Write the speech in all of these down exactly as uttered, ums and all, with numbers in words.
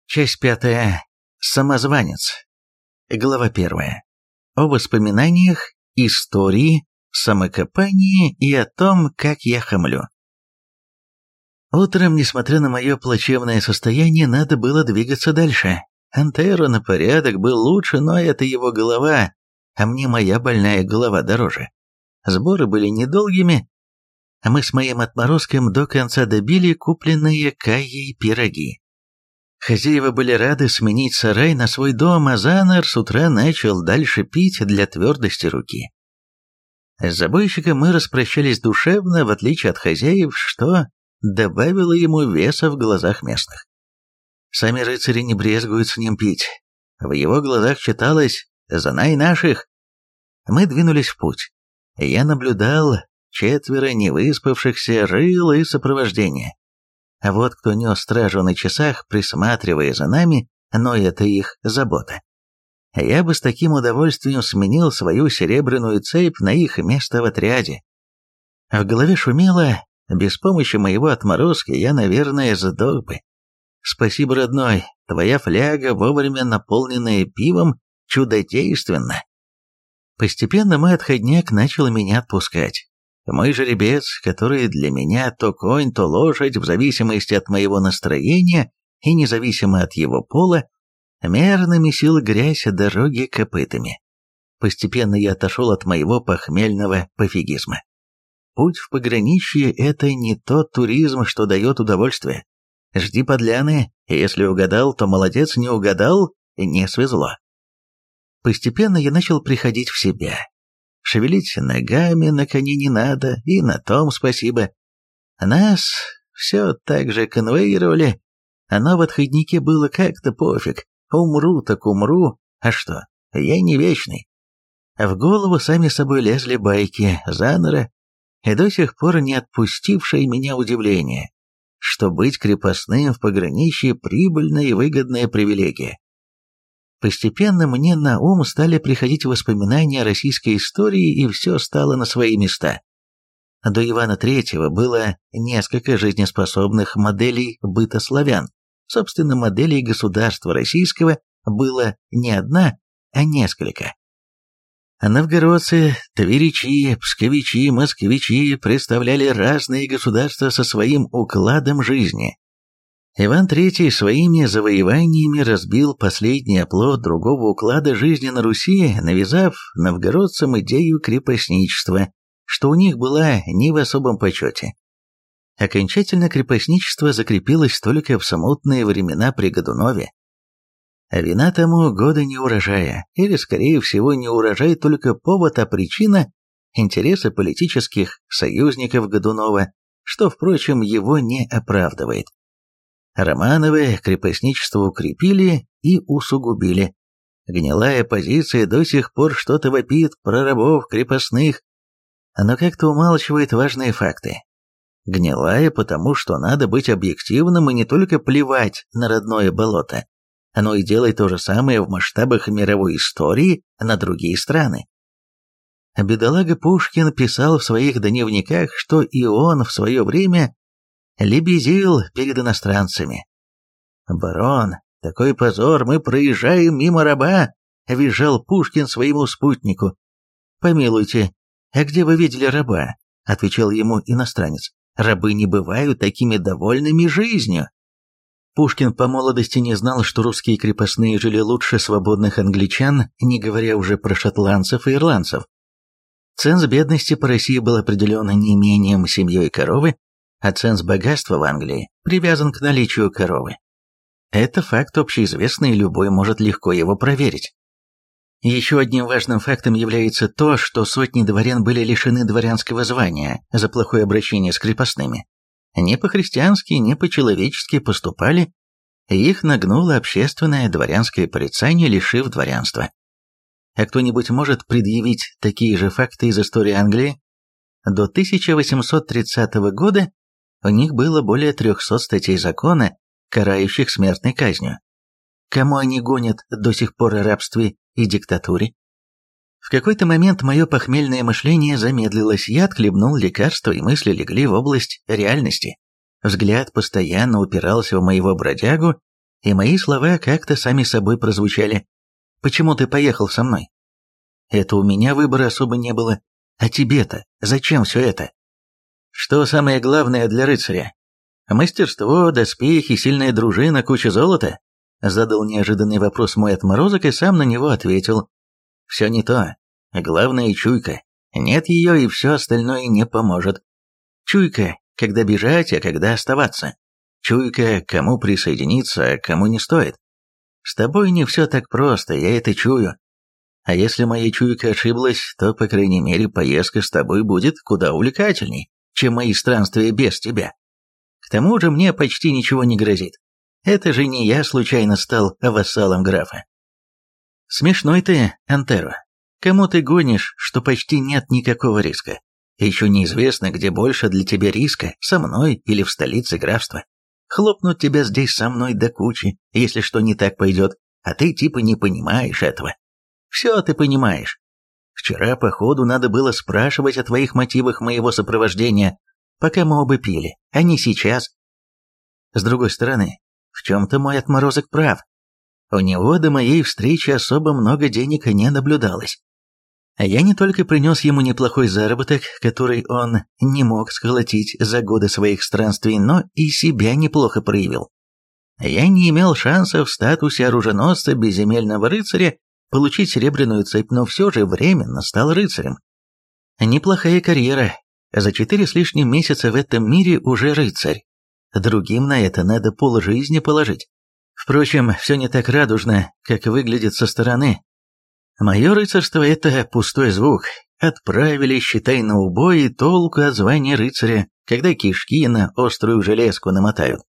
Часть пятая. Самозванец. Глава первая. О воспоминаниях, истории, самокопании и о том, как я хамлю. Утром, несмотря на мое плачевное состояние, надо было двигаться дальше. Антеро на порядок был лучше, но это его голова, а мне моя больная голова дороже. Сборы были недолгими, а мы с моим отморозком до конца добили купленные Кайей пироги. Хозяева были рады сменить сарай на свой дом, а Заннер с утра начал дальше пить для твердости руки. С забойщиком мы распрощались душевно, в отличие от хозяев, что добавило ему веса в глазах местных. Сами рыцари не брезгуют с ним пить. В его глазах читалось «Знай наших». Мы двинулись в путь. Я наблюдал четверо невыспавшихся рыл и сопровождения. А вот кто нес стражу на часах, присматривая за нами, но это их забота. Я бы с таким удовольствием сменил свою серебряную цепь на их место в отряде. В голове шумело, без помощи моего отморозка я, наверное, сдох бы. Спасибо, родной, твоя фляга, вовремя наполненная пивом, чудодейственна. Постепенно мой отходняк начал меня отпускать. Мой жеребец, который для меня то конь, то лошадь, в зависимости от моего настроения и независимо от его пола, мерно месил грязь дороги копытами. Постепенно я отошел от моего похмельного пофигизма. Путь в пограничье – это не тот туризм, что дает удовольствие. Жди подляны, и если угадал, то молодец, не угадал – не свезло. Постепенно я начал приходить в себя. Шевелить ногами на коне не надо, и на том спасибо. Нас все так же конвоировали, но в отходнике было как-то пофиг. Умру так умру, а что, я не вечный. В голову сами собой лезли байки Заннера, и до сих пор не отпустившее меня удивление, что быть крепостным в пограничье – прибыльная и выгодная привилегия. Постепенно мне на ум стали приходить воспоминания о российской истории, и все стало на свои места. До Ивана Третьего было несколько жизнеспособных моделей быта славян. Собственно, моделей государства российского было не одна, а несколько. Новгородцы, тверичи, псковичи, москвичи представляли разные государства со своим укладом жизни. Иван Третий своими завоеваниями разбил последний оплот другого уклада жизни на Руси, навязав новгородцам идею крепостничества, что у них была не в особом почете. Окончательно крепостничество закрепилось только в смутные времена при Годунове. А вина тому года неурожая, или, скорее всего, не урожай только повод, а причина – интересы политических союзников Годунова, что, впрочем, его не оправдывает. Романовы крепостничество укрепили и усугубили. Гнилая позиция до сих пор что-то вопит про рабов крепостных, но как-то умалчивает важные факты. Гнилая, потому что надо быть объективным и не только плевать на родное болото, но и делать то же самое в масштабах мировой истории на другие страны. Бедолага Пушкин писал в своих дневниках, что и он в свое время лебезил перед иностранцами. «Барон, такой позор, мы проезжаем мимо раба», — визжал Пушкин своему спутнику. «Помилуйте, а где вы видели раба?» — отвечал ему иностранец. «Рабы не бывают такими довольными жизнью». Пушкин по молодости не знал, что русские крепостные жили лучше свободных англичан, не говоря уже про шотландцев и ирландцев. Ценз бедности по России был определен не имением, семьей коровы, а ценз богатства в Англии привязан к наличию коровы. Это факт общеизвестный, и любой может легко его проверить. Еще одним важным фактом является то, что сотни дворян были лишены дворянского звания за плохое обращение с крепостными. Не по-христиански, не по-человечески поступали, и их нагнуло общественное дворянское порицание, лишив дворянства. А кто-нибудь может предъявить такие же факты из истории Англии? До тысяча восемьсот тридцатого года у них было более трехсот статей закона, карающих смертной казнью. Кому они гонят до сих пор о рабстве и диктатуре? В какой-то момент мое похмельное мышление замедлилось, я отхлебнул лекарства, и мысли легли в область реальности. Взгляд постоянно упирался в моего бродягу, и мои слова как-то сами собой прозвучали. «Почему ты поехал со мной?» «Это у меня выбора особо не было. А тебе-то зачем все это?» «Что самое главное для рыцаря? Мастерство, доспехи, сильная дружина, куча золота?» Задал неожиданный вопрос мой отморозок и сам на него ответил. «Все не то. Главное чуйка. Нет ее, и все остальное не поможет. Чуйка, когда бежать, а когда оставаться. Чуйка, кому присоединиться, а кому не стоит. С тобой не все так просто, я это чую. А если моя чуйка ошиблась, то, по крайней мере, поездка с тобой будет куда увлекательней, чем мои странствия без тебя. К тому же мне почти ничего не грозит. Это же не я случайно стал вассалом графа». «Смешной ты, Антеро. Кому ты гонишь, что почти нет никакого риска? Еще неизвестно, где больше для тебя риска, со мной или в столице графства. Хлопнут тебя здесь со мной до кучи, если что не так пойдет, а ты типа не понимаешь этого. Все ты понимаешь. Вчера, походу, надо было спрашивать о твоих мотивах моего сопровождения, пока мы оба пили, а не сейчас. С другой стороны, в чем-то мой отморозок прав. У него до моей встречи особо много денег не наблюдалось. А я не только принес ему неплохой заработок, который он не мог сколотить за годы своих странствий, но и себя неплохо проявил. Я не имел шанса в статусе оруженосца безземельного рыцаря получить серебряную цепь, но все же временно стал рыцарем. Неплохая карьера. За четыре с лишним месяца в этом мире уже рыцарь. Другим на это надо полжизни положить. Впрочем, все не так радужно, как выглядит со стороны. Мое рыцарство — это пустой звук. Отправили, считай, на убой, и толку от звания рыцаря, когда кишки на острую железку намотают.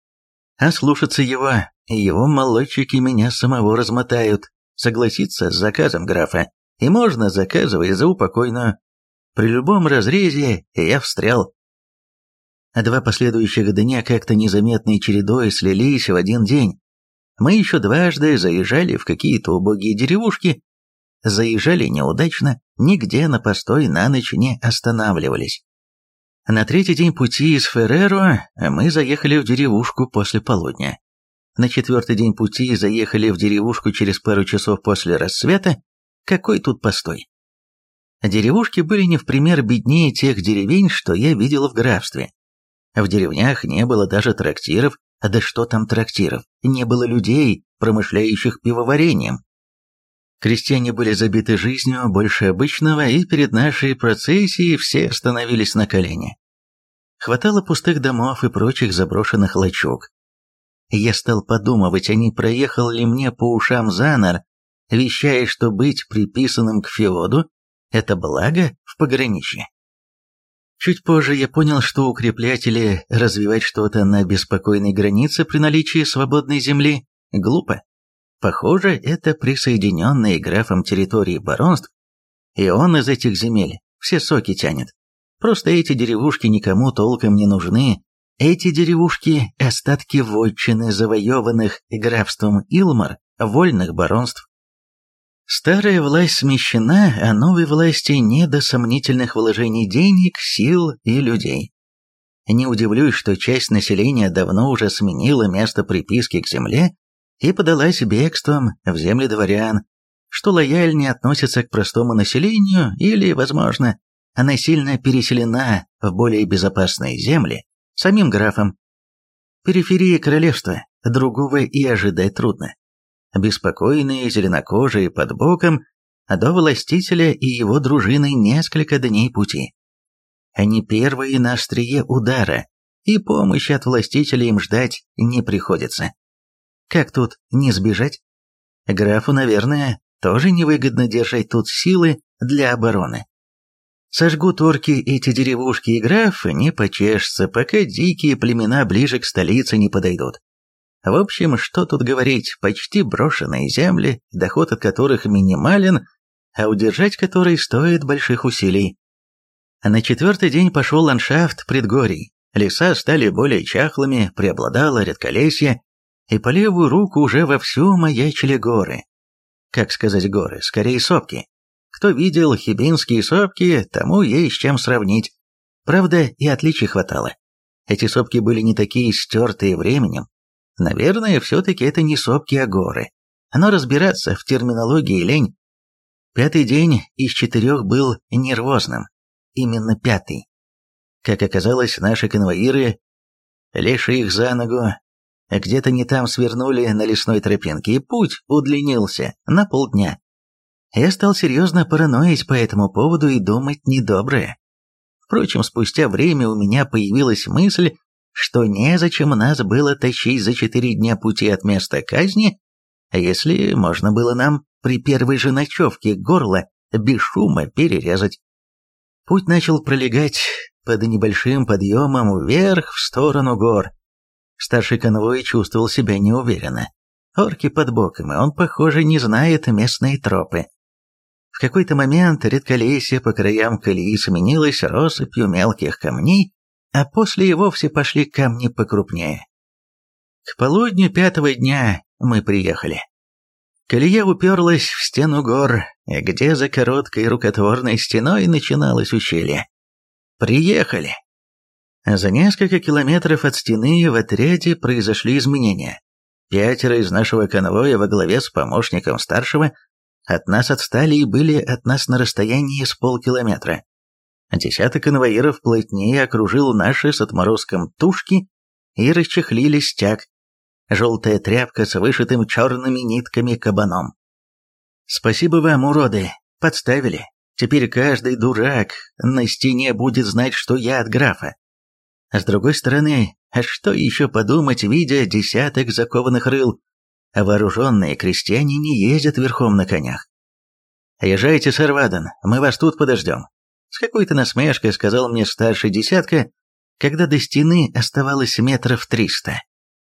А слушаться его, его молодчики меня самого размотают. Согласиться с заказом графа, и можно, заказывая за упокойную. При любом разрезе я встрял. А два последующих дня как-то незаметной чередой слились в один день. Мы еще дважды заезжали в какие-то убогие деревушки, заезжали неудачно, нигде на постой на ночь не останавливались. На третий день пути из Ферреро мы заехали в деревушку после полудня. На четвертый день пути заехали в деревушку через пару часов после рассвета. Какой тут постой? Деревушки были не в пример беднее тех деревень, что я видел в графстве. В деревнях не было даже трактиров, а да что там трактиров, не было людей, промышляющих пивоварением. Крестьяне были забиты жизнью больше обычного, и перед нашей процессией все становились на колени. Хватало пустых домов и прочих заброшенных лачуг. Я стал подумывать, а не проехал ли мне по ушам Занар, вещая, что быть приписанным к феоду – это благо в пограничье. Чуть позже я понял, что укреплять или развивать что-то на беспокойной границе при наличии свободной земли глупо. Похоже, это присоединенные графом территории баронств, и он из этих земель все соки тянет. Просто эти деревушки никому толком не нужны. Эти деревушки – остатки вотчины, завоеванных графством Илмар, вольных баронств. Старая власть смещена, а новой власти не до сомнительных вложений денег, сил и людей. Не удивлюсь, что часть населения давно уже сменила место приписки к земле и подалась бегством в земли дворян, что лояльнее относится к простому населению или, возможно, она сильно переселена в более безопасные земли самим графом. Периферия королевства, другого и ожидать трудно. Беспокойные, зеленокожие под боком, до властителя и его дружины несколько дней пути. Они первые на острие удара, и помощи от властителя им ждать не приходится. Как тут не сбежать? Графу, наверное, тоже невыгодно держать тут силы для обороны. Сожгут орки эти деревушки, и граф не почешется, пока дикие племена ближе к столице не подойдут. В общем, что тут говорить, почти брошенные земли, доход от которых минимален, а удержать которые стоит больших усилий. На четвертый день пошел ландшафт предгорий. Леса стали более чахлыми, преобладало редколесье, и по левую руку уже вовсю маячили горы. Как сказать горы, скорее сопки. Кто видел хибинские сопки, тому есть с чем сравнить. Правда, и отличий хватало. Эти сопки были не такие стертые временем. Наверное, все-таки это не сопки, а горы. Но разбираться в терминологии лень. Пятый день из четырех был нервозным. Именно пятый. Как оказалось, наши конвоиры, леши их за ногу, где-то не там свернули на лесной тропинке, и путь удлинился на полдня. Я стал серьезно параноить по этому поводу и думать недоброе. Впрочем, спустя время у меня появилась мысль, что незачем нас было тащить за четыре дня пути от места казни, если можно было нам при первой же ночевке горло без шума перерезать. Путь начал пролегать под небольшим подъемом вверх в сторону гор. Старший конвой чувствовал себя неуверенно. Орки под боком, и он, похоже, не знает местные тропы. В какой-то момент редколесье по краям колеи сменилось россыпью мелких камней, а после и вовсе пошли камни покрупнее. К полудню пятого дня мы приехали. Колея уперлась в стену гор, где за короткой рукотворной стеной начиналось ущелье. Приехали. За несколько километров от стены в отряде произошли изменения. Пятеро из нашего конвоя во главе с помощником старшего от нас отстали и были от нас на расстоянии с полкилометра. Десяток конвоиров плотнее окружил наши с отморозком тушки и расчехлили стяг. Желтая тряпка с вышитым черными нитками кабаном. «Спасибо вам, уроды, подставили. Теперь каждый дурак на стене будет знать, что я от графа. А с другой стороны, а что еще подумать, видя десяток закованных рыл? А вооруженные крестьяне не ездят верхом на конях. «Езжайте, сэр Ваден, мы вас тут подождем», — с какой-то насмешкой сказал мне старший десятка, когда до стены оставалось метров триста.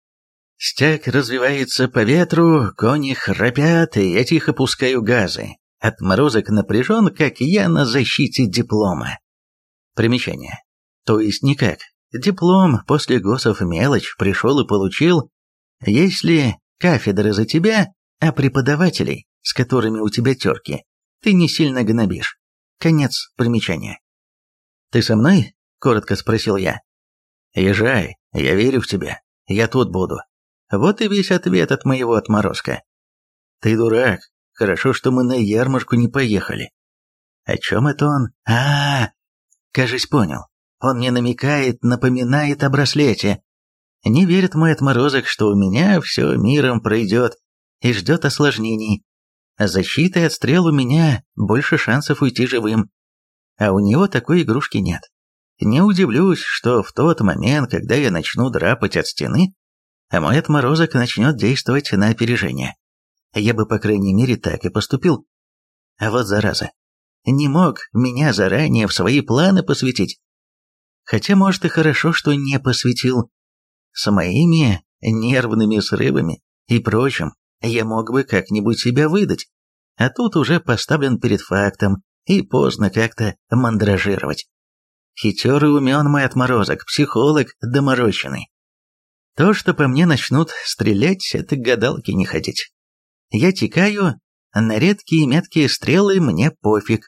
Стяг развивается по ветру, кони храпят, и я тихо пускаю газы. Отморозок напряжен, как я на защите диплома. Примечание. То есть никак. Диплом после госов мелочь, пришел и получил. Если кафедры за тебя, а преподавателей, с которыми у тебя терки, ты не сильно гнобишь. Конец примечания. «Ты со мной?» — коротко спросил я. «Езжай, я верю в тебя, я тут буду». Вот и весь ответ от моего отморозка. «Ты дурак, хорошо, что мы на ярмарку не поехали». «О чем это он?» а, -а, -а кажись, понял. Он мне намекает, напоминает о браслете. Не верит мой отморозок, что у меня все миром пройдет и ждет осложнений. Защита и отстрел у меня больше шансов уйти живым. А у него такой игрушки нет. Не удивлюсь, что в тот момент, когда я начну драпать от стены, а мой отморозок начнет действовать на опережение. Я бы, по крайней мере, так и поступил. А вот зараза, не мог меня заранее в свои планы посвятить. Хотя, может, и хорошо, что не посвятил. С моими нервными срывами и прочим я мог бы как-нибудь себя выдать, а тут уже поставлен перед фактом, и поздно как-то мандражировать. Хитер и умен мой отморозок, психолог доморощенный. То, что по мне начнут стрелять, это к гадалке не ходить. Я текаю, на редкие меткие стрелы мне пофиг.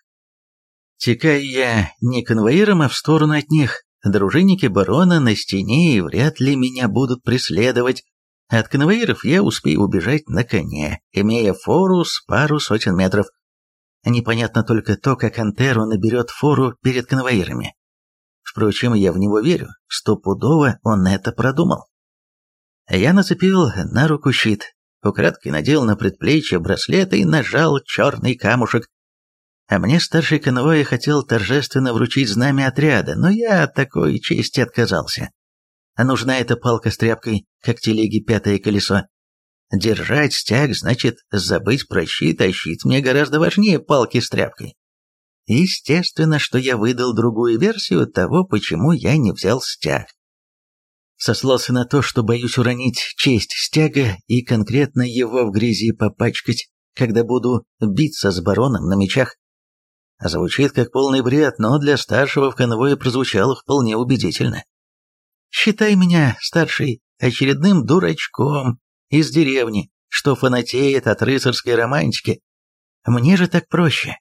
Текаю я не конвоиром, а в сторону от них. Дружинники барона на стене и вряд ли меня будут преследовать. От конвоиров я успею убежать на коне, имея фору с пару сотен метров. Непонятно только то, как Антеро наберет фору перед конвоирами. Впрочем, я в него верю, стопудово он это продумал. Я нацепил на руку щит, украдкой надел на предплечье браслет и нажал черный камушек. А мне старший конвой хотел торжественно вручить знамя отряда, но я от такой чести отказался. А нужна эта палка с тряпкой, как телеги пятое колесо. Держать стяг значит забыть про щит, а щит мне гораздо важнее палки с тряпкой. Естественно, что я выдал другую версию того, почему я не взял стяг. Сослался на то, что боюсь уронить честь стяга и конкретно его в грязи попачкать, когда буду биться с бароном на мечах. Звучит как полный бред, но для старшего в конвое прозвучало вполне убедительно. Считай меня, старший, очередным дурачком из деревни, что фанатеет от рыцарской романтики. Мне же так проще.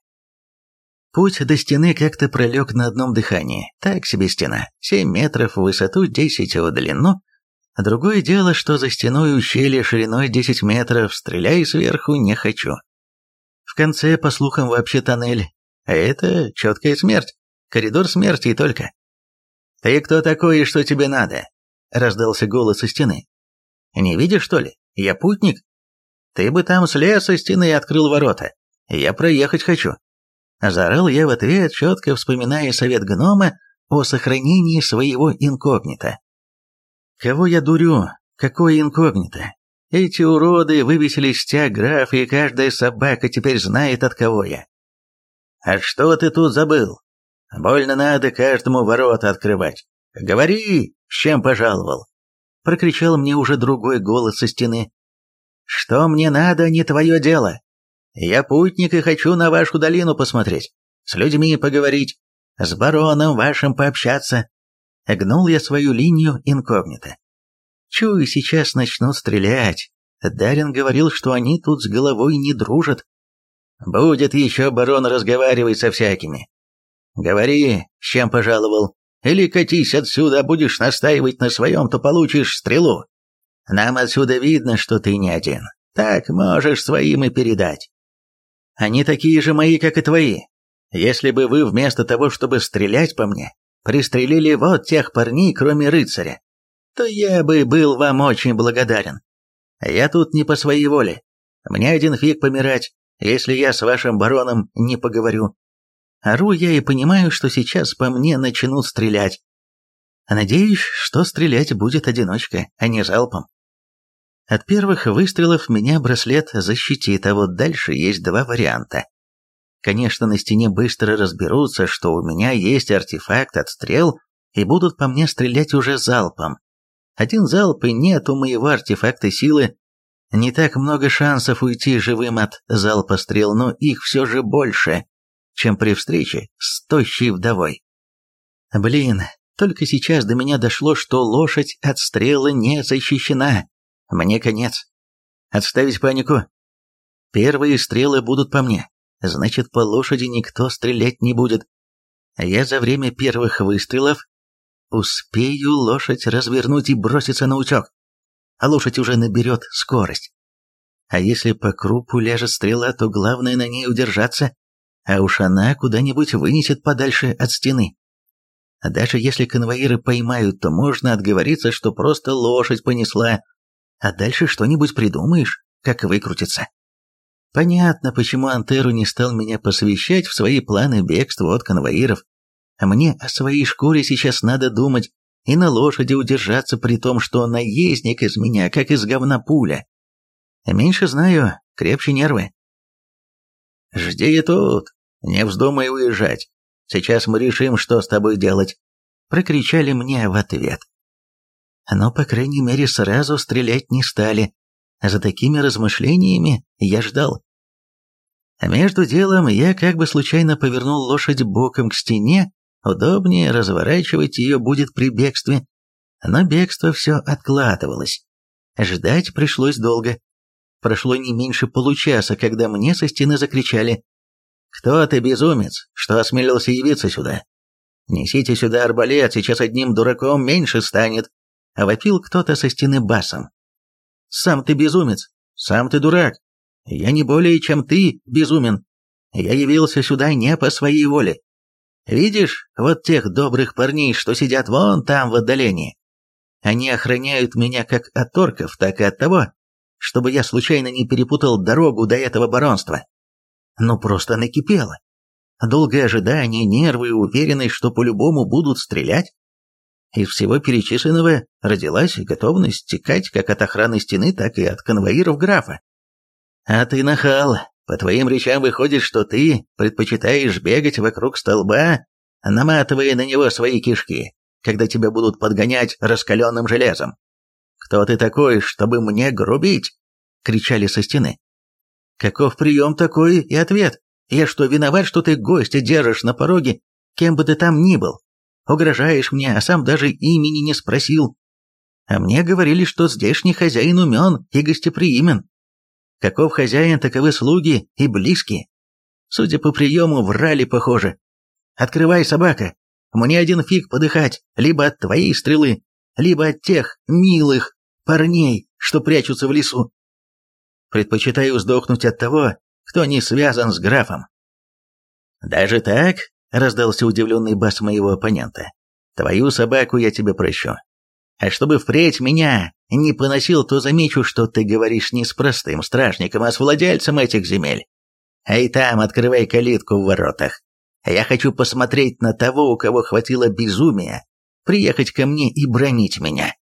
Путь до стены как-то пролег на одном дыхании. Так себе стена. Семь метров в высоту, десять в длину. Другое дело, что за стеной ущелья шириной десять метров, стреляй сверху, не хочу. В конце, по слухам, вообще тоннель, а это четкая смерть, коридор смерти и только. «Ты кто такой и что тебе надо?» — раздался голос со стены. «Не видишь, что ли? Я путник. Ты бы там слез со стены и открыл ворота. Я проехать хочу». Заорал я в ответ, четко вспоминая совет гнома о сохранении своего инкогнито. Кого я дурю? Какое инкогнито? Эти уроды вывесили стяг графа, и каждая собака теперь знает, от кого я. «А что ты тут забыл? Больно надо каждому ворота открывать. Говори, с чем пожаловал!» Прокричал мне уже другой голос со стены. «Что мне надо, не твое дело. Я путник и хочу на вашу долину посмотреть, с людьми поговорить, с бароном вашим пообщаться». Гнул я свою линию инкогнито. Чую, сейчас начнут стрелять. Дарин говорил, что они тут с головой не дружат. Будет еще барон разговаривать со всякими. Говори, с чем пожаловал. Или катись отсюда, будешь настаивать на своем, то получишь стрелу. Нам отсюда видно, что ты не один. Так можешь своим и передать. Они такие же мои, как и твои. Если бы вы вместо того, чтобы стрелять по мне, пристрелили вот тех парней, кроме рыцаря, то я бы был вам очень благодарен. Я тут не по своей воле. Мне один фиг помирать, если я с вашим бароном не поговорю. Ору я и понимаю, что сейчас по мне начнут стрелять. Надеюсь, что стрелять будет одиночка, а не залпом. От первых выстрелов меня браслет защитит, а вот дальше есть два варианта. Конечно, на стене быстро разберутся, что у меня есть артефакт от стрел, и будут по мне стрелять уже залпом. Один залп, и нет у моего артефакта силы. Не так много шансов уйти живым от залпа стрел, но их все же больше, чем при встрече с тощей вдовой. Блин, только сейчас до меня дошло, что лошадь от стрелы не защищена. Мне конец. Отставить панику. Первые стрелы будут по мне. Значит, по лошади никто стрелять не будет. Я за время первых выстрелов успею лошадь развернуть и броситься на утек. А лошадь уже наберет скорость. А если по крупу ляжет стрела, то главное на ней удержаться, а уж она куда-нибудь вынесет подальше от стены. Даже если конвоиры поймают, то можно отговориться, что просто лошадь понесла, а дальше что-нибудь придумаешь, как выкрутиться. Понятно, почему Антеру не стал меня посвящать в свои планы бегства от конвоиров. А мне о своей шкуре сейчас надо думать и на лошади удержаться, при том, что наездник из меня, как из говна пуля. Меньше знаю, крепче нервы. «Жди тут, не вздумай уезжать. Сейчас мы решим, что с тобой делать», — прокричали мне в ответ. Но, по крайней мере, сразу стрелять не стали. За такими размышлениями я ждал. Между делом я как бы случайно повернул лошадь боком к стене, удобнее разворачивать ее будет при бегстве, но бегство все откладывалось. Ждать пришлось долго. Прошло не меньше получаса, когда мне со стены закричали: «Кто ты, безумец, что осмелился явиться сюда? Несите сюда арбалет, сейчас одним дураком меньше станет», — вопил кто-то со стены басом. «Сам ты безумец, сам ты дурак. Я не более, чем ты, безумен. Я явился сюда не по своей воле. Видишь, вот тех добрых парней, что сидят вон там в отдалении? Они охраняют меня как от орков, так и от того, чтобы я случайно не перепутал дорогу до этого баронства». Ну просто накипело. Долгое ожидание, нервы и уверенность, что по-любому будут стрелять. Из всего перечисленного родилась готовность стекать как от охраны стены, так и от конвоиров графа. «А ты нахал. По твоим речам выходит, что ты предпочитаешь бегать вокруг столба, наматывая на него свои кишки, когда тебя будут подгонять раскаленным железом. Кто ты такой, чтобы мне грубить?» — кричали со стены. «Каков прием, такой и ответ. Я что, виноват, что ты гостя держишь на пороге, кем бы ты там ни был? Угрожаешь мне, а сам даже имени не спросил. А мне говорили, что здешний хозяин умен и гостеприимен. Каков хозяин, таковы слуги и близкие. Судя по приему, врали, похоже. Открывай, собака. Мне один фиг подыхать, либо от твоей стрелы, либо от тех милых парней, что прячутся в лесу. Предпочитаю сдохнуть от того, кто не связан с графом». «Даже так?» — раздался удивленный бас моего оппонента. «Твою собаку я тебе прощу. А чтобы впредь меня не поносил, то замечу, что ты говоришь не с простым стражником, а с владельцем этих земель. Эй, там, открывай калитку в воротах. Я хочу посмотреть на того, у кого хватило безумия приехать ко мне и бронить меня».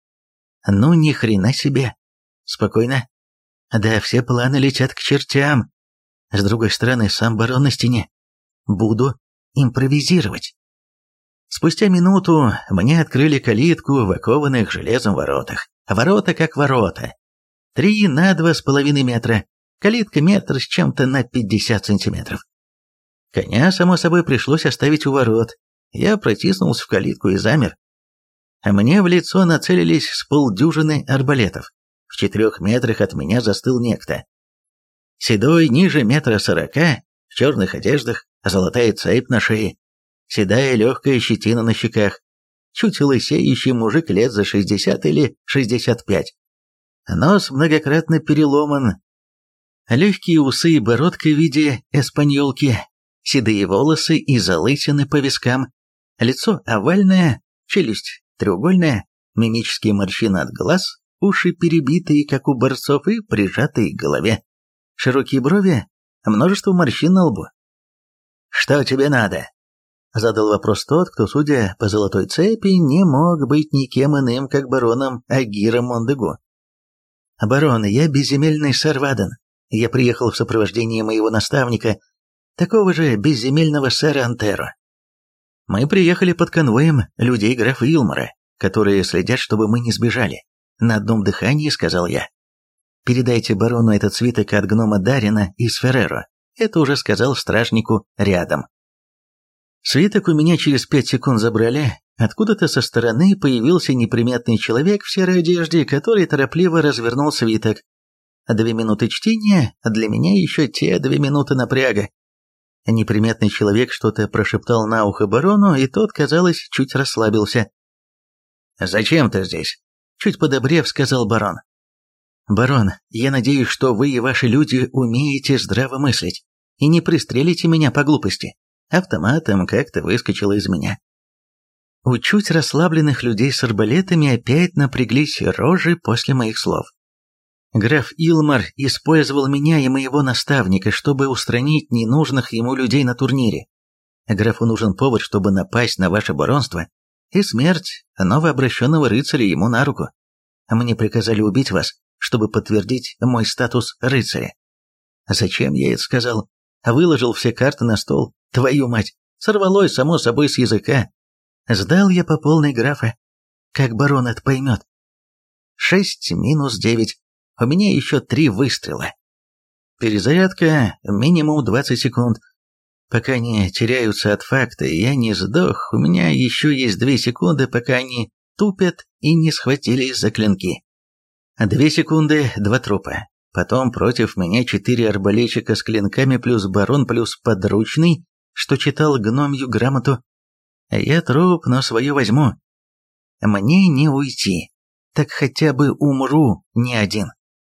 «Ну, ни хрена себе. Спокойно. Да, все планы летят к чертям. С другой стороны, сам барон на стене. Буду импровизировать». Спустя минуту мне открыли калитку в окованных железом воротах. Ворота как ворота. Три на два с половиной метра. Калитка метр с чем-то на пятьдесят сантиметров. Коня, само собой, пришлось оставить у ворот. Я протиснулся в калитку и замер. А мне в лицо нацелились с полдюжины арбалетов. В четырех метрах от меня застыл некто. Седой, ниже метра сорока, в черных одеждах, золотая цепь на шее, седая легкая щетина на щеках, чуть лысеющий мужик лет за шестьдесят или шестьдесят пять. Нос многократно переломан, легкие усы и бородка в виде эспаньолки, седые волосы и залысины по вискам, лицо овальное, челюсть треугольная, мимические морщины от глаз, уши перебитые, как у борцов, и прижатые к голове, широкие брови, множество морщин на лбу. «Что тебе надо?» — задал вопрос тот, кто, судя по золотой цепи, не мог быть никем иным, как бароном Агиром Мондегу. «Барон, я безземельный сэр Ваден. Я приехал в сопровождении моего наставника, такого же безземельного сэра Антеро. Мы приехали под конвоем людей графа Илмара, которые следят, чтобы мы не сбежали. На одном дыхании сказал я. Передайте барону этот свиток от гнома Дарина из Ферреро. Это уже сказал стражнику рядом». Свиток у меня через пять секунд забрали. Откуда-то со стороны появился неприметный человек в серой одежде, который торопливо развернул свиток. Две минуты чтения, а для меня еще те две минуты напряга. Неприметный человек что-то прошептал на ухо барону, и тот, казалось, чуть расслабился. «Зачем ты здесь?» — чуть подобрев, сказал барон. «Барон, я надеюсь, что вы и ваши люди умеете здраво мыслить и не пристрелите меня по глупости. Автоматом как-то выскочило из меня». У чуть расслабленных людей с арбалетами опять напряглись рожи после моих слов. Граф Илмар использовал меня и моего наставника, чтобы устранить ненужных ему людей на турнире. Графу нужен повод, чтобы напасть на ваше баронство, и смерть новообращенного рыцаря ему на руку. Мне приказали убить вас, чтобы подтвердить мой статус рыцаря. Зачем я это сказал? Выложил все карты на стол. Твою мать, сорвалось само собой с языка. Сдал я по полной графа. Как барон это поймет? Шесть минус девять. У меня еще три выстрела. Перезарядка минимум двадцать секунд. Пока они теряются от факта, я не сдох, у меня еще есть две секунды, пока они тупят и не схватились за клинки. Две секунды, два трупа. Потом против меня четыре арбалетчика с клинками плюс барон плюс подручный, что читал гномью грамоту. Я труп, но свое возьму. Мне не уйти, так хотя бы умру не один.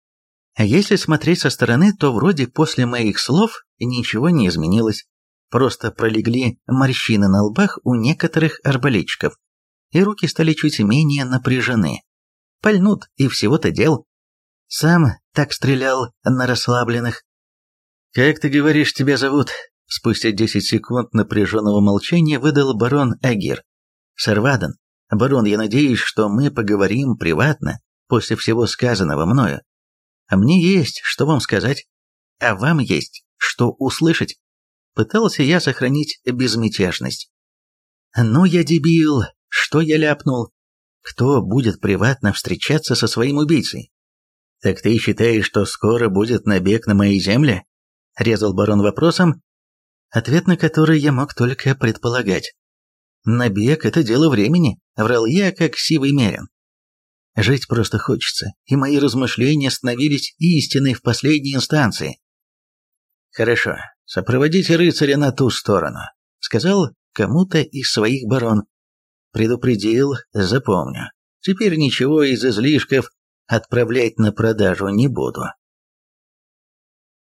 А если смотреть со стороны, то вроде после моих слов ничего не изменилось. Просто пролегли морщины на лбах у некоторых арбалетчиков, и руки стали чуть менее напряжены. Пальнут, и всего-то дел. Сам так стрелял на расслабленных. «Как ты говоришь, тебя зовут?» Спустя десять секунд напряженного молчания выдал барон Агир. «Сэр Ваден, барон, я надеюсь, что мы поговорим приватно после всего сказанного мною. А мне есть, что вам сказать, а вам есть, что услышать». Пытался я сохранить безмятежность. «Ну я дебил, что я ляпнул? Кто будет приватно встречаться со своим убийцей?» «Так ты считаешь, что скоро будет набег на мои земли?» — резал барон вопросом, ответ на который я мог только предполагать. «Набег — это дело времени», — врал я, как сивый мерин. Жить просто хочется, и мои размышления становились истиной в последней инстанции. «Хорошо, сопроводите рыцаря на ту сторону», — сказал кому-то из своих барон. Предупредил, запомню. Теперь ничего из излишков отправлять на продажу не буду.